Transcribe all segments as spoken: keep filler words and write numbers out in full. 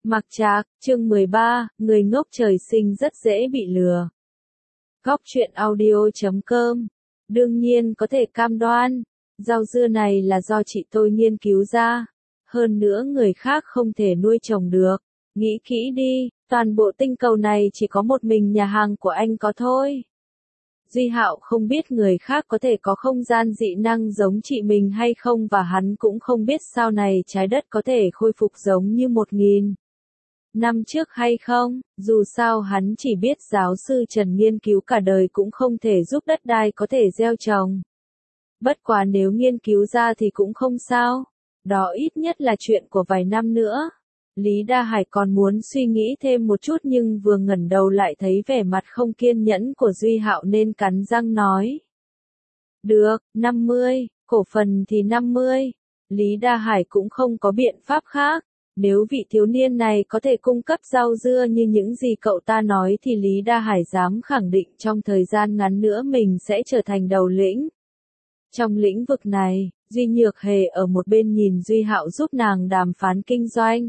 Mặc Trạc, chương mười ba, người ngốc trời sinh rất dễ bị lừa. Góc truyện audio chấm com. Đương nhiên có thể cam đoan, rau dưa này là do chị tôi nghiên cứu ra. Hơn nữa người khác không thể nuôi trồng được. Nghĩ kỹ đi, toàn bộ tinh cầu này chỉ có một mình nhà hàng của anh có thôi. Duy Hạo không biết người khác có thể có không gian dị năng giống chị mình hay không, và hắn cũng không biết sau này trái đất có thể khôi phục giống như một nghìn năm trước hay không. Dù sao hắn chỉ biết giáo sư Trần nghiên cứu cả đời cũng không thể giúp đất đai có thể gieo trồng. Bất quá nếu nghiên cứu ra thì cũng không sao. Đó ít nhất là chuyện của vài năm nữa. Lý Đa Hải còn muốn suy nghĩ thêm một chút nhưng vừa ngẩng đầu lại thấy vẻ mặt không kiên nhẫn của Duy Hạo nên cắn răng nói. Được, năm mươi, cổ phần thì năm mươi. Lý Đa Hải cũng không có biện pháp khác. Nếu vị thiếu niên này có thể cung cấp rau dưa như những gì cậu ta nói thì Lý Đa Hải dám khẳng định trong thời gian ngắn nữa mình sẽ trở thành đầu lĩnh. Trong lĩnh vực này, Duy Nhược Hề ở một bên nhìn Duy Hạo giúp nàng đàm phán kinh doanh.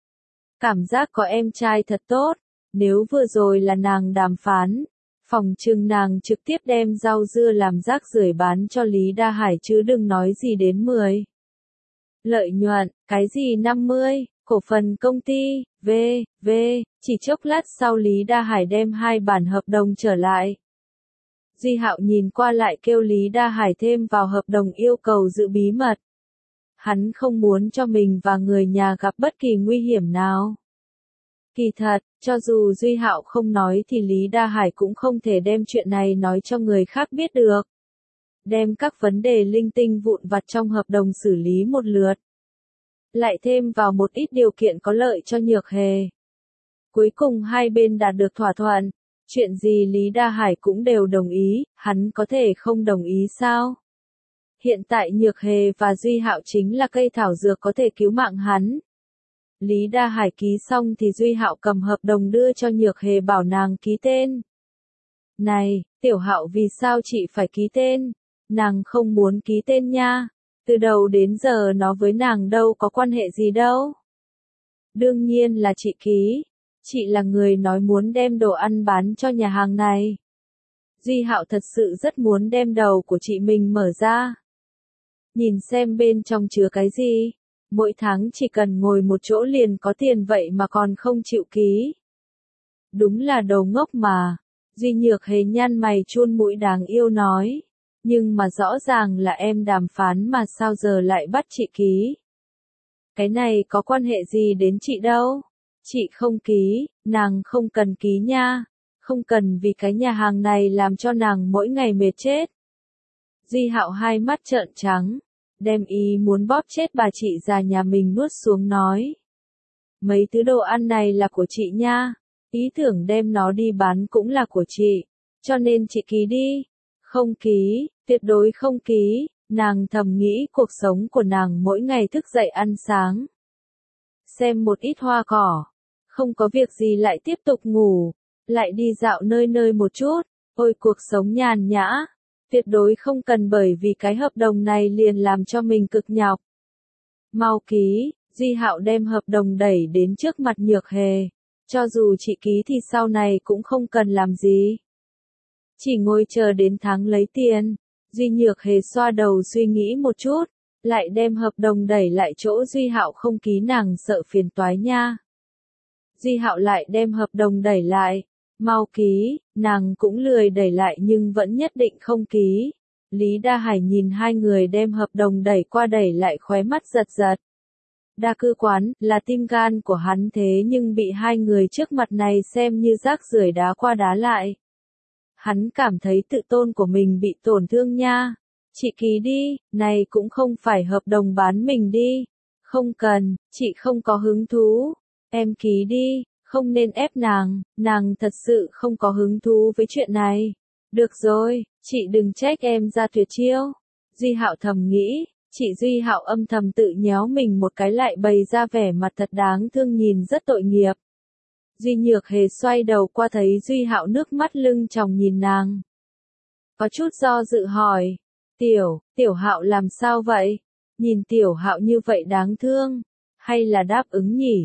Cảm giác có em trai thật tốt, nếu vừa rồi là nàng đàm phán, phòng trừng nàng trực tiếp đem rau dưa làm rác rưởi bán cho Lý Đa Hải chứ đừng nói gì đến mười. Lợi nhuận, cái gì năm mươi, cổ phần công ty, v, v, chỉ chốc lát sau Lý Đa Hải đem hai bản hợp đồng trở lại. Duy Hạo nhìn qua lại kêu Lý Đa Hải thêm vào hợp đồng yêu cầu giữ bí mật. Hắn không muốn cho mình và người nhà gặp bất kỳ nguy hiểm nào. Kỳ thật, cho dù Duy Hạo không nói thì Lý Đa Hải cũng không thể đem chuyện này nói cho người khác biết được. Đem các vấn đề linh tinh vụn vặt trong hợp đồng xử lý một lượt. Lại thêm vào một ít điều kiện có lợi cho Nhược Hề. Cuối cùng hai bên đạt được thỏa thuận. Chuyện gì Lý Đa Hải cũng đều đồng ý, hắn có thể không đồng ý sao? Hiện tại Nhược Hề và Duy Hạo chính là cây thảo dược có thể cứu mạng hắn. Lý Đa Hải ký xong thì Duy Hạo cầm hợp đồng đưa cho Nhược Hề bảo nàng ký tên. Này, Tiểu Hạo vì sao chị phải ký tên? Nàng không muốn ký tên nha. Từ đầu đến giờ nó với nàng đâu có quan hệ gì đâu. Đương nhiên là chị ký. Chị là người nói muốn đem đồ ăn bán cho nhà hàng này. Duy Hạo thật sự rất muốn đem đầu của chị mình mở ra. Nhìn xem bên trong chứa cái gì. Mỗi tháng chỉ cần ngồi một chỗ liền có tiền vậy mà còn không chịu ký. Đúng là đồ ngốc mà. Duy Nhược Hề nhăn mày chun mũi đáng yêu nói. Nhưng mà rõ ràng là em đàm phán mà sao giờ lại bắt chị ký. Cái này có quan hệ gì đến chị đâu. Chị không ký, nàng không cần ký nha. Không cần vì cái nhà hàng này làm cho nàng mỗi ngày mệt chết. Duy Hạo hai mắt trợn trắng. Đem ý muốn bóp chết bà chị già nhà mình nuốt xuống nói. Mấy thứ đồ ăn này là của chị nha. Ý tưởng đem nó đi bán cũng là của chị. Cho nên chị ký đi. Không ký, tuyệt đối không ký. Nàng thầm nghĩ cuộc sống của nàng mỗi ngày thức dậy ăn sáng. Xem một ít hoa cỏ. Không có việc gì lại tiếp tục ngủ. Lại đi dạo nơi nơi một chút. Ôi cuộc sống nhàn nhã. Tuyệt đối không cần bởi vì cái hợp đồng này liền làm cho mình cực nhọc. Mau ký, Duy Hạo đem hợp đồng đẩy đến trước mặt Nhược Hề. Cho dù chị ký thì sau này cũng không cần làm gì. Chỉ ngồi chờ đến tháng lấy tiền. Duy Nhược Hề xoa đầu suy nghĩ một chút. Lại đem hợp đồng đẩy lại chỗ Duy Hạo không ký, nàng sợ phiền toái nha. Duy Hạo lại đem hợp đồng đẩy lại. Mau ký, nàng cũng lười đẩy lại nhưng vẫn nhất định không ký. Lý Đa Hải nhìn hai người đem hợp đồng đẩy qua đẩy lại khóe mắt giật giật. Đa cư quán là tim gan của hắn thế nhưng bị hai người trước mặt này xem như rác rưởi đá qua đá lại. Hắn cảm thấy tự tôn của mình bị tổn thương nha. Chị ký đi, này cũng không phải hợp đồng bán mình đi. Không cần, chị không có hứng thú. Em ký đi. Không nên ép nàng, nàng thật sự không có hứng thú với chuyện này. Được rồi, chị đừng trách em ra tuyệt chiêu. Duy Hạo thầm nghĩ, chị Duy Hạo âm thầm tự nhéo mình một cái lại bày ra vẻ mặt thật đáng thương nhìn rất tội nghiệp. Duy Nhược Hề xoay đầu qua thấy Duy Hạo nước mắt lưng tròng nhìn nàng. Có chút do dự hỏi, tiểu, tiểu Hạo làm sao vậy? Nhìn tiểu Hạo như vậy đáng thương, hay là đáp ứng nhỉ?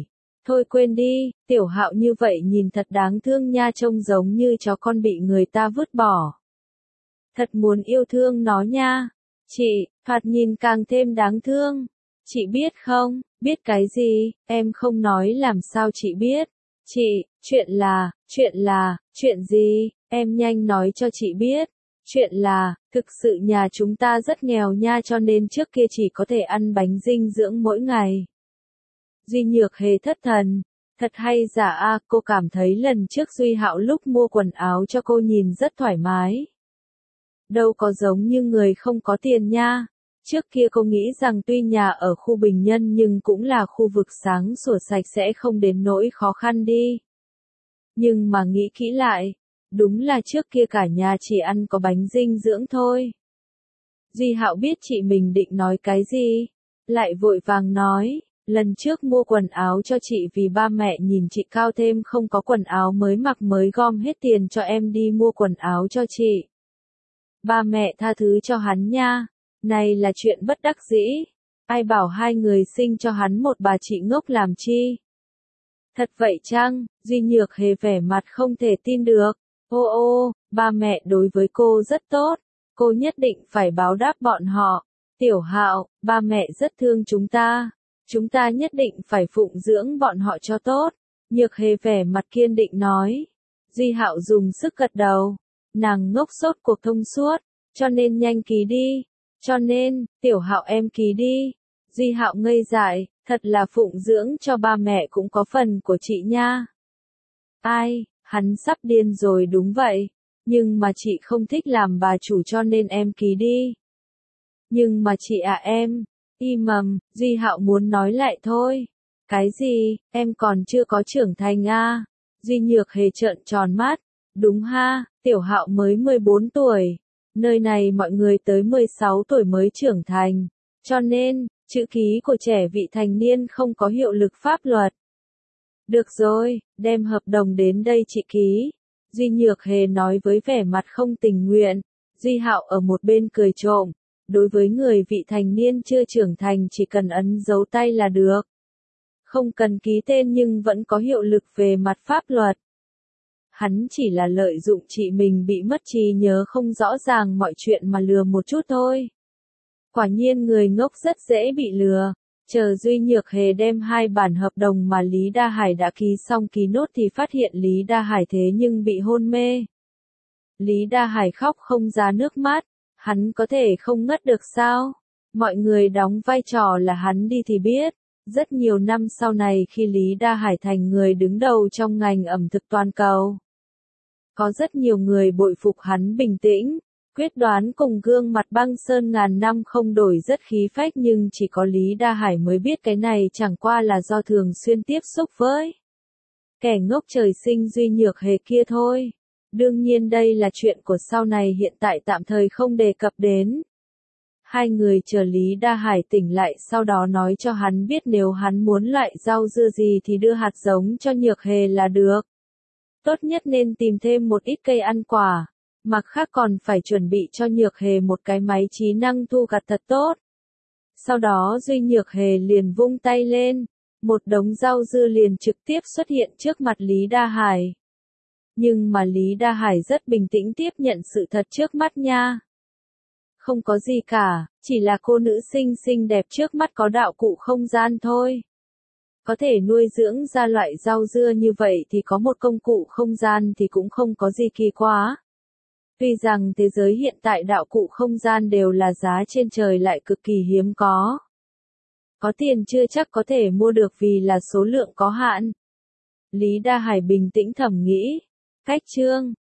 Thôi quên đi, Tiểu Hạo như vậy nhìn thật đáng thương nha, trông giống như chó con bị người ta vứt bỏ. Thật muốn yêu thương nó nha. Chị, thoạt nhìn càng thêm đáng thương. Chị biết không, biết cái gì, em không nói làm sao chị biết. Chị, chuyện là, chuyện là, chuyện gì, em nhanh nói cho chị biết. Chuyện là, thực sự nhà chúng ta rất nghèo nha, cho nên trước kia chỉ có thể ăn bánh dinh dưỡng mỗi ngày. Duy Nhược Hề thất thần. Thật hay giả a, cô cảm thấy lần trước Duy Hạo lúc mua quần áo cho cô nhìn rất thoải mái. Đâu có giống như người không có tiền nha. Trước kia cô nghĩ rằng tuy nhà ở khu bình nhân nhưng cũng là khu vực sáng sủa sạch sẽ, không đến nỗi khó khăn đi. Nhưng mà nghĩ kỹ lại, đúng là trước kia cả nhà chỉ ăn có bánh dinh dưỡng thôi. Duy Hạo biết chị mình định nói cái gì, lại vội vàng nói, lần trước mua quần áo cho chị vì ba mẹ nhìn chị cao thêm không có quần áo mới mặc mới gom hết tiền cho em đi mua quần áo cho chị. Ba mẹ tha thứ cho hắn nha, này là chuyện bất đắc dĩ, ai bảo hai người sinh cho hắn một bà chị ngốc làm chi. Thật vậy chăng? Duy Nhược Hề vẻ mặt không thể tin được. Ô ô, ba mẹ đối với cô rất tốt, cô nhất định phải báo đáp bọn họ. Tiểu Hạo, ba mẹ rất thương chúng ta, chúng ta nhất định phải phụng dưỡng bọn họ cho tốt. Nhược Hề vẻ mặt kiên định nói. Duy Hạo dùng sức gật đầu, nàng ngốc sốt cuộc thông suốt, cho nên nhanh ký đi, cho nên, Tiểu Hạo em ký đi. Duy Hạo ngây dại, thật là phụng dưỡng cho ba mẹ cũng có phần của chị nha. Ai, hắn sắp điên rồi đúng vậy, nhưng mà chị không thích làm bà chủ cho nên em ký đi. Nhưng mà chị à em, im mầm, Duy Hạo muốn nói lại thôi. Cái gì, em còn chưa có trưởng thành à? Duy Nhược Hề trợn tròn mắt, đúng ha, Tiểu Hạo mới mười bốn tuổi, nơi này mọi người tới mười sáu tuổi mới trưởng thành, cho nên, chữ ký của trẻ vị thành niên không có hiệu lực pháp luật. Được rồi, đem hợp đồng đến đây chị ký. Duy Nhược Hề nói với vẻ mặt không tình nguyện. Duy Hạo ở một bên cười trộm. Đối với người vị thành niên chưa trưởng thành chỉ cần ấn dấu tay là được. Không cần ký tên nhưng vẫn có hiệu lực về mặt pháp luật. Hắn chỉ là lợi dụng chị mình bị mất trí nhớ không rõ ràng mọi chuyện mà lừa một chút thôi. Quả nhiên người ngốc rất dễ bị lừa. Chờ Duy Nhược Hề đem hai bản hợp đồng mà Lý Đa Hải đã ký xong ký nốt thì phát hiện Lý Đa Hải thế nhưng bị hôn mê. Lý Đa Hải khóc không ra nước mắt, hắn có thể không ngất được sao? Mọi người đóng vai trò là hắn đi thì biết. Rất nhiều năm sau này khi Lý Đa Hải thành người đứng đầu trong ngành ẩm thực toàn cầu. Có rất nhiều người bội phục hắn bình tĩnh, quyết đoán cùng gương mặt băng sơn ngàn năm không đổi rất khí phách, nhưng chỉ có Lý Đa Hải mới biết cái này chẳng qua là do thường xuyên tiếp xúc với kẻ ngốc trời sinh Duy Nhược Hề kia thôi. Đương nhiên đây là chuyện của sau này, hiện tại tạm thời không đề cập đến. Hai người chờ Lý Đa Hải tỉnh lại, sau đó nói cho hắn biết nếu hắn muốn loại rau dưa gì thì đưa hạt giống cho Nhược Hề là được. Tốt nhất nên tìm thêm một ít cây ăn quả. Mặt khác còn phải chuẩn bị cho Nhược Hề một cái máy trí năng thu gặt thật tốt. Sau đó Duy Nhược Hề liền vung tay lên, một đống rau dưa liền trực tiếp xuất hiện trước mặt Lý Đa Hải. Nhưng mà Lý Đa Hải rất bình tĩnh tiếp nhận sự thật trước mắt nha. Không có gì cả, chỉ là cô nữ sinh xinh đẹp trước mắt có đạo cụ không gian thôi. Có thể nuôi dưỡng ra loại rau dưa như vậy thì có một công cụ không gian thì cũng không có gì kỳ quá. Tuy rằng thế giới hiện tại đạo cụ không gian đều là giá trên trời lại cực kỳ hiếm có. Có tiền chưa chắc có thể mua được vì là số lượng có hạn. Lý Đa Hải bình tĩnh thầm nghĩ. Cách chương